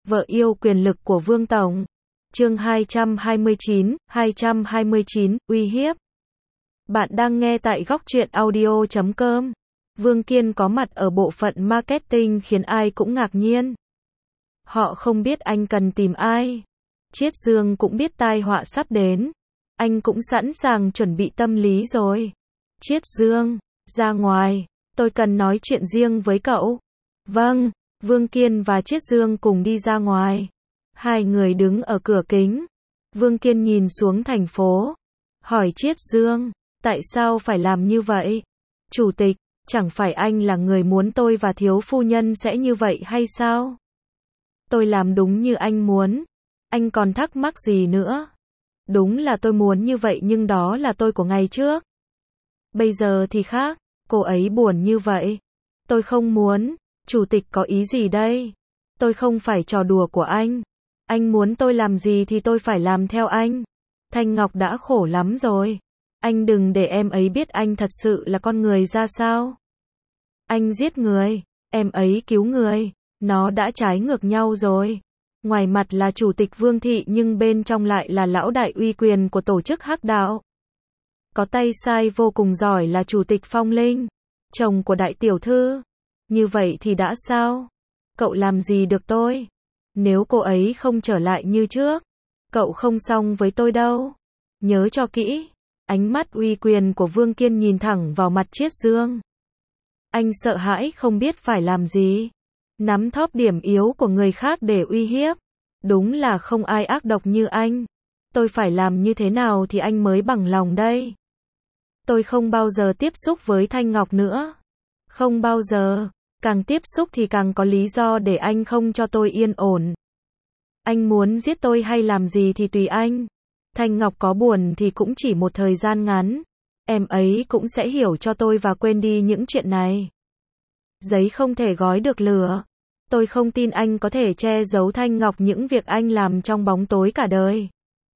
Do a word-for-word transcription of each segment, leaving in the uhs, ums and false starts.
Vợ yêu quyền lực của Vương Tổng. Chương hai trăm hai mươi chín, hai trăm hai mươi chín, uy hiếp. Bạn đang nghe tại góc truyện audio chấm com. Vương Kiên có mặt ở bộ phận marketing khiến ai cũng ngạc nhiên. Họ không biết anh cần tìm ai. Chiết Dương cũng biết tai họa sắp đến. Anh cũng sẵn sàng chuẩn bị tâm lý rồi. Chiết Dương, ra ngoài, tôi cần nói chuyện riêng với cậu. Vâng, Vương Kiên và Chiết Dương cùng đi ra ngoài. Hai người đứng ở cửa kính. Vương Kiên nhìn xuống thành phố. Hỏi Chiết Dương, tại sao phải làm như vậy? Chủ tịch, chẳng phải anh là người muốn tôi và thiếu phu nhân sẽ như vậy hay sao? Tôi làm đúng như anh muốn. Anh còn thắc mắc gì nữa? Đúng là tôi muốn như vậy nhưng đó là tôi của ngày trước. Bây giờ thì khác, cô ấy buồn như vậy. Tôi không muốn. Chủ tịch có ý gì đây? Tôi không phải trò đùa của anh. Anh muốn tôi làm gì thì tôi phải làm theo anh. Thanh Ngọc đã khổ lắm rồi. Anh đừng để em ấy biết anh thật sự là con người ra sao. Anh giết người, em ấy cứu người. Nó đã trái ngược nhau rồi. Ngoài mặt là chủ tịch Vương thị nhưng bên trong lại là lão đại uy quyền của tổ chức Hắc Đạo. Có tay sai vô cùng giỏi là chủ tịch Phong Linh, chồng của đại tiểu thư. Như vậy thì đã sao? Cậu làm gì được tôi? Nếu cô ấy không trở lại như trước, cậu không xong với tôi đâu. Nhớ cho kỹ. Ánh mắt uy quyền của Vương Kiên nhìn thẳng vào mặt Chiết Dương. Anh sợ hãi không biết phải làm gì. Nắm thóp điểm yếu của người khác để uy hiếp. Đúng là không ai ác độc như anh. Tôi phải làm như thế nào thì anh mới bằng lòng đây? Tôi không bao giờ tiếp xúc với Thanh Ngọc nữa. Không bao giờ. Càng tiếp xúc thì càng có lý do để anh không cho tôi yên ổn. Anh muốn giết tôi hay làm gì thì tùy anh. Thanh Ngọc có buồn thì cũng chỉ một thời gian ngắn. Em ấy cũng sẽ hiểu cho tôi và quên đi những chuyện này. Giấy không thể gói được lửa. Tôi không tin anh có thể che giấu Thanh Ngọc những việc anh làm trong bóng tối cả đời.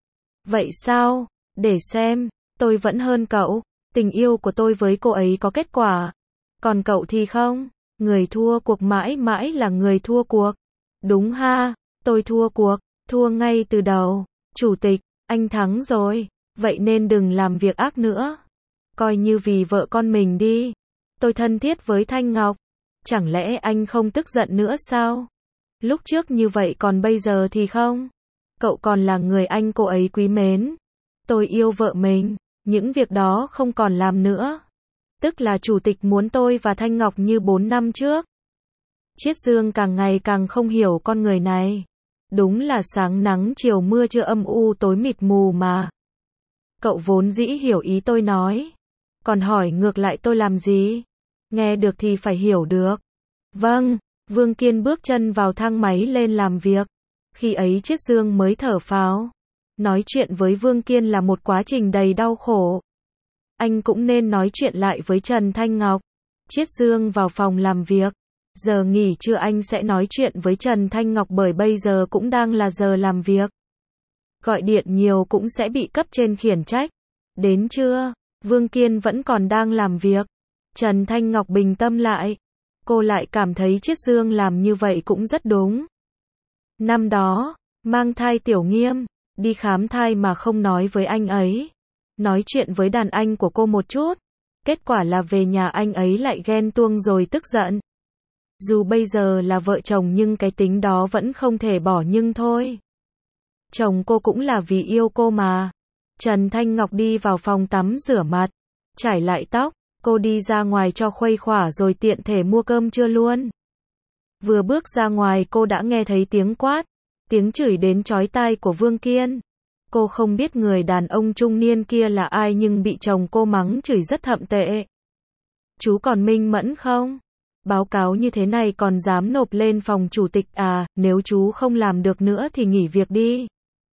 Vậy sao? Để xem. Tôi vẫn hơn cậu. Tình yêu của tôi với cô ấy có kết quả. Còn cậu thì không. Người thua cuộc mãi mãi là người thua cuộc. Đúng ha, tôi thua cuộc, thua ngay từ đầu. Chủ tịch, anh thắng rồi, vậy nên đừng làm việc ác nữa. Coi như vì vợ con mình đi. Tôi thân thiết với Thanh Ngọc. Chẳng lẽ anh không tức giận nữa sao? Lúc trước như vậy còn bây giờ thì không? Cậu còn là người anh cô ấy quý mến. Tôi yêu vợ mình, những việc đó không còn làm nữa. Tức là chủ tịch muốn tôi và Thanh Ngọc như bốn năm trước. Chiết Dương càng ngày càng không hiểu con người này. Đúng là sáng nắng chiều mưa chưa âm u tối mịt mù mà. Cậu vốn dĩ hiểu ý tôi nói. Còn hỏi ngược lại tôi làm gì? Nghe được thì phải hiểu được. Vâng, Vương Kiên bước chân vào thang máy lên làm việc. Khi ấy Chiết Dương mới thở phào. Nói chuyện với Vương Kiên là một quá trình đầy đau khổ. Anh cũng nên nói chuyện lại với Trần Thanh Ngọc. Chiết Dương vào phòng làm việc. Giờ nghỉ trưa anh sẽ nói chuyện với Trần Thanh Ngọc bởi bây giờ cũng đang là giờ làm việc. Gọi điện nhiều cũng sẽ bị cấp trên khiển trách. Đến trưa, Vương Kiên vẫn còn đang làm việc. Trần Thanh Ngọc bình tâm lại. Cô lại cảm thấy Chiết Dương làm như vậy cũng rất đúng. Năm đó, mang thai Tiểu Nghiêm, đi khám thai mà không nói với anh ấy. Nói chuyện với đàn anh của cô một chút. Kết quả là về nhà anh ấy lại ghen tuông rồi tức giận. Dù bây giờ là vợ chồng nhưng cái tính đó vẫn không thể bỏ nhưng thôi. Chồng cô cũng là vì yêu cô mà. Trần Thanh Ngọc đi vào phòng tắm rửa mặt. Chải lại tóc. Cô đi ra ngoài cho khuây khỏa rồi tiện thể mua cơm trưa luôn. Vừa bước ra ngoài cô đã nghe thấy tiếng quát. Tiếng chửi đến chói tai của Vương Kiên. Cô không biết người đàn ông trung niên kia là ai nhưng bị chồng cô mắng chửi rất thậm tệ. Chú còn minh mẫn không? Báo cáo như thế này còn dám nộp lên phòng chủ tịch à, nếu chú không làm được nữa thì nghỉ việc đi.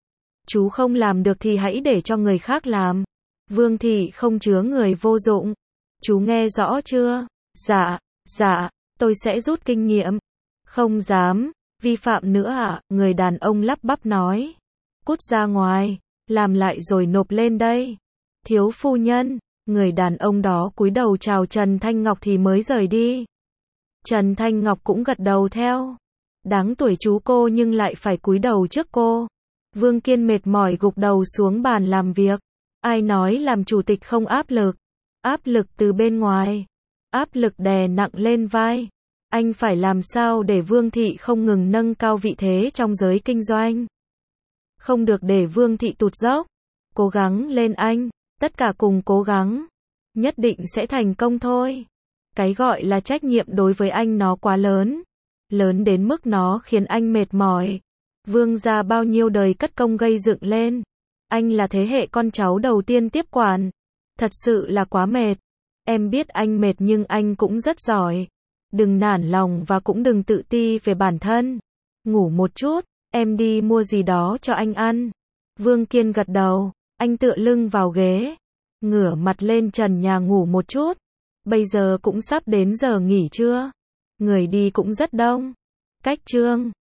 Chú không làm được thì hãy để cho người khác làm. Vương thị không chứa người vô dụng. Chú nghe rõ chưa? Dạ, dạ, tôi sẽ rút kinh nghiệm. Không dám, vi phạm nữa à, người đàn ông lắp bắp nói. Cút ra ngoài, làm lại rồi nộp lên đây. Thiếu phu nhân, người đàn ông đó cúi đầu chào Trần Thanh Ngọc thì mới rời đi. Trần Thanh Ngọc cũng gật đầu theo. Đáng tuổi chú cô nhưng lại phải cúi đầu trước cô. Vương Kiên mệt mỏi gục đầu xuống bàn làm việc. Ai nói làm chủ tịch không áp lực? Áp lực từ bên ngoài. Áp lực đè nặng lên vai. Anh phải làm sao để Vương Thị không ngừng nâng cao vị thế trong giới kinh doanh. Không được để Vương Thị tụt dốc. Cố gắng lên anh. Tất cả cùng cố gắng. Nhất định sẽ thành công thôi. Cái gọi là trách nhiệm đối với anh nó quá lớn. Lớn đến mức nó khiến anh mệt mỏi. Vương gia bao nhiêu đời cất công gây dựng lên. Anh là thế hệ con cháu đầu tiên tiếp quản. Thật sự là quá mệt. Em biết anh mệt nhưng anh cũng rất giỏi. Đừng nản lòng và cũng đừng tự ti về bản thân. Ngủ một chút, em đi mua gì đó cho anh ăn. Vương Kiên gật đầu, anh tựa lưng vào ghế. Ngửa mặt lên trần nhà ngủ một chút. Bây giờ cũng sắp đến giờ nghỉ trưa. Người đi cũng rất đông. Cách chương